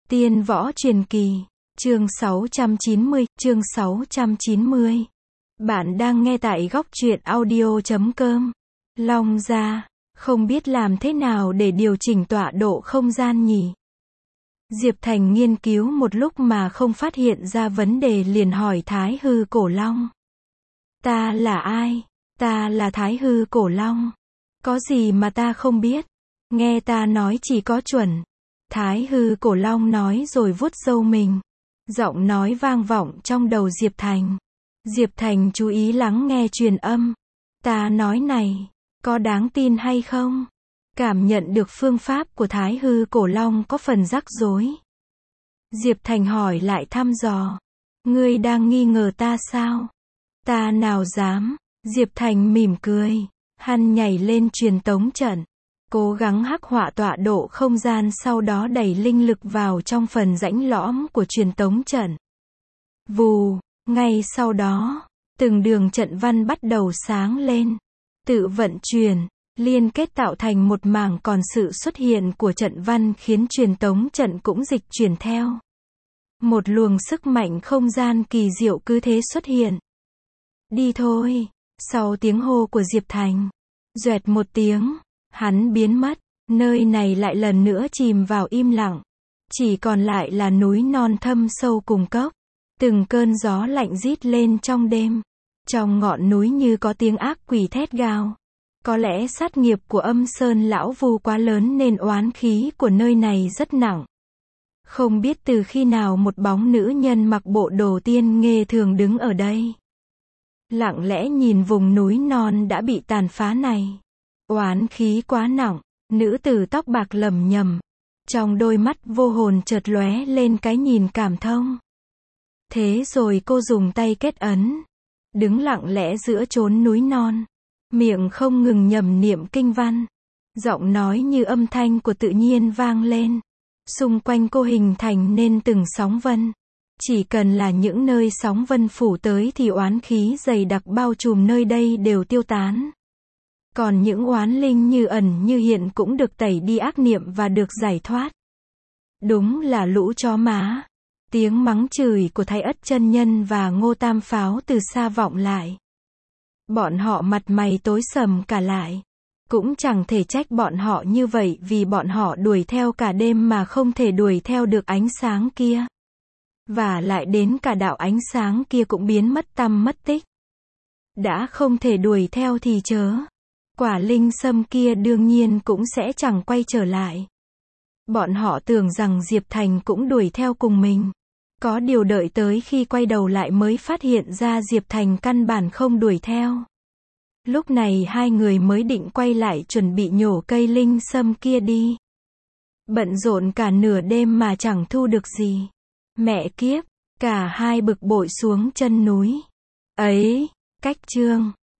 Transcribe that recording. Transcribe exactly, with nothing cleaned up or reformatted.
Tiên võ truyền kỳ, chương sáu trăm chín mươi, chương sáu trăm chín mươi. Bạn đang nghe tại góc truyện audio chấm com. Long gia, không biết làm thế nào để điều chỉnh tọa độ không gian nhỉ? Diệp Thành nghiên cứu một lúc mà không phát hiện ra vấn đề liền hỏi Thái Hư Cổ Long. Ta là ai? Ta là Thái Hư Cổ Long. Có gì mà ta không biết? Nghe ta nói chỉ có chuẩn. Thái Hư Cổ Long nói rồi vuốt râu mình. Giọng nói vang vọng trong đầu Diệp Thành. Diệp Thành chú ý lắng nghe truyền âm. Ta nói này, có đáng tin hay không? Cảm nhận được phương pháp của Thái Hư Cổ Long có phần rắc rối. Diệp Thành hỏi lại thăm dò. Ngươi đang nghi ngờ ta sao? Ta nào dám. Diệp Thành mỉm cười. Hắn nhảy lên truyền tống trận. Cố gắng hắc họa tọa độ không gian, sau đó đẩy linh lực vào trong phần rãnh lõm của truyền tống trận. Vù, ngay sau đó, từng đường trận văn bắt đầu sáng lên. Tự vận chuyển, liên kết tạo thành một mảng, còn sự xuất hiện của trận văn khiến truyền tống trận cũng dịch chuyển theo. Một luồng sức mạnh không gian kỳ diệu cứ thế xuất hiện. Đi thôi, sau tiếng hô của Diệp Thành. Doẹt một tiếng. Hắn biến mất, nơi này lại lần nữa chìm vào im lặng. Chỉ còn lại là núi non thâm sâu cùng cốc. Từng cơn gió lạnh rít lên trong đêm. Trong ngọn núi như có tiếng ác quỷ thét gào. Có lẽ sát nghiệp của Âm Sơn lão Vu quá lớn nên oán khí của nơi này rất nặng. Không biết từ khi nào một bóng nữ nhân mặc bộ đồ tiên nghê thường đứng ở đây. Lặng lẽ nhìn vùng núi non đã bị tàn phá này. Oán khí quá nặng, nữ tử tóc bạc lẩm nhẩm. Trong đôi mắt vô hồn chợt lóe lên cái nhìn cảm thông. Thế rồi cô dùng tay kết ấn. Đứng lặng lẽ giữa chốn núi non. Miệng không ngừng nhẩm niệm kinh văn. Giọng nói như âm thanh của tự nhiên vang lên. Xung quanh cô hình thành nên từng sóng vân. Chỉ cần là những nơi sóng vân phủ tới thì oán khí dày đặc bao trùm nơi đây đều tiêu tán. Còn những oán linh như ẩn như hiện cũng được tẩy đi ác niệm và được giải thoát. Đúng là lũ chó má. Tiếng mắng chửi của Thái Ất chân nhân và Ngô Tam Pháo từ xa vọng lại. Bọn họ mặt mày tối sầm cả lại. Cũng chẳng thể trách bọn họ như vậy, vì bọn họ đuổi theo cả đêm mà không thể đuổi theo được ánh sáng kia. Và lại đến cả đạo ánh sáng kia cũng biến mất tăm mất tích. Đã không thể đuổi theo thì chớ. Quả linh sâm kia đương nhiên cũng sẽ chẳng quay trở lại. Bọn họ tưởng rằng Diệp Thành cũng đuổi theo cùng mình. Có điều đợi tới khi quay đầu lại mới phát hiện ra Diệp Thành căn bản không đuổi theo. Lúc này hai người mới định quay lại chuẩn bị nhổ cây linh sâm kia đi. Bận rộn cả nửa đêm mà chẳng thu được gì. Mẹ kiếp, cả hai bực bội xuống chân núi. Ấy, cách chương.